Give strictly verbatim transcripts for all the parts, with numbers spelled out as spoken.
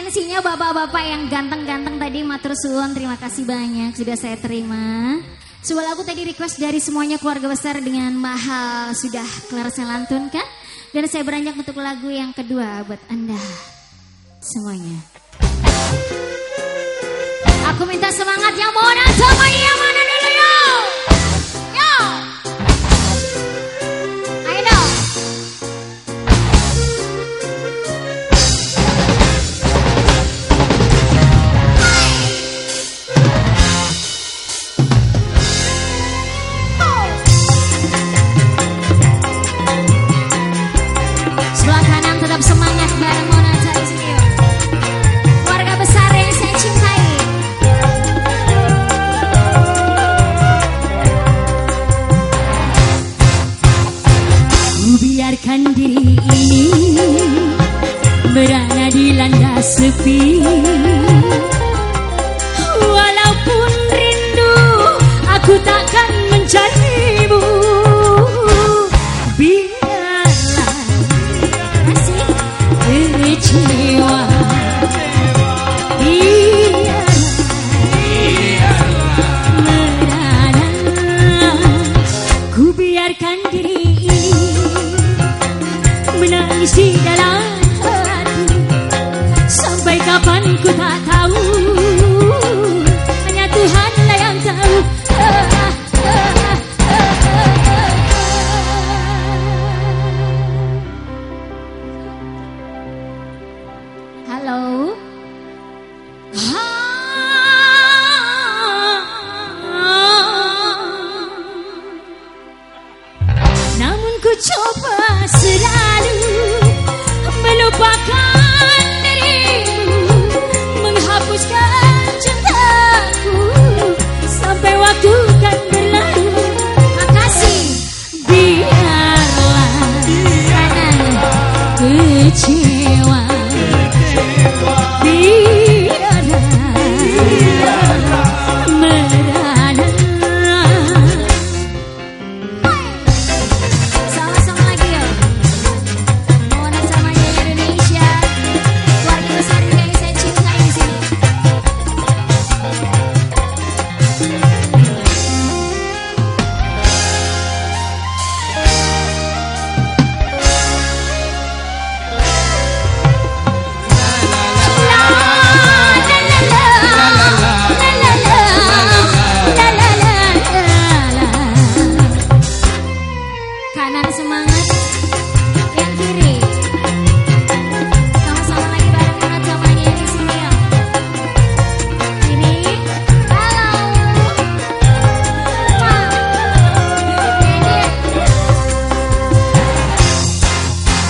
Atensinya bapak-bapak yang ganteng-ganteng tadi, matur suwun, terima kasih banyak sudah saya terima. Sebuah lagu tadi request dari semuanya keluarga besar dengan mahal sudah kelar saya lantunkan. Dan saya beranjak untuk lagu yang kedua buat Anda semuanya. Aku minta semangat yang mana semuanya yang mana dulu yo. Yo. Ayo dong. Sebelah kanan tetap semangat bareng Mona Cari sini yuk. Keluarga besar yang saya cintai. Ku biarkan diri ini berada di landas sepi. Walaupun rindu, aku takkan mencarimu. Biarlah asik kecewa. Biarlah menangis. Ku biarkan diri ini menangis di dalam hati. Sampai kapan ku tak tahu, hanya Tuhanlah yang tahu. Halo. Namun ku coba selalu melupakan dirimu, menghapuskan cintaku sampai waktu kan berlalu. Makasih. Biarlah kanan kecewa. Kanan semangat, yang kiri sama-sama lagi bareng Mona Camanya di sini ya. Kiri, halo.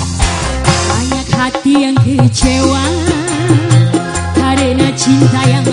Banyak hati yang kecewa karena cinta yang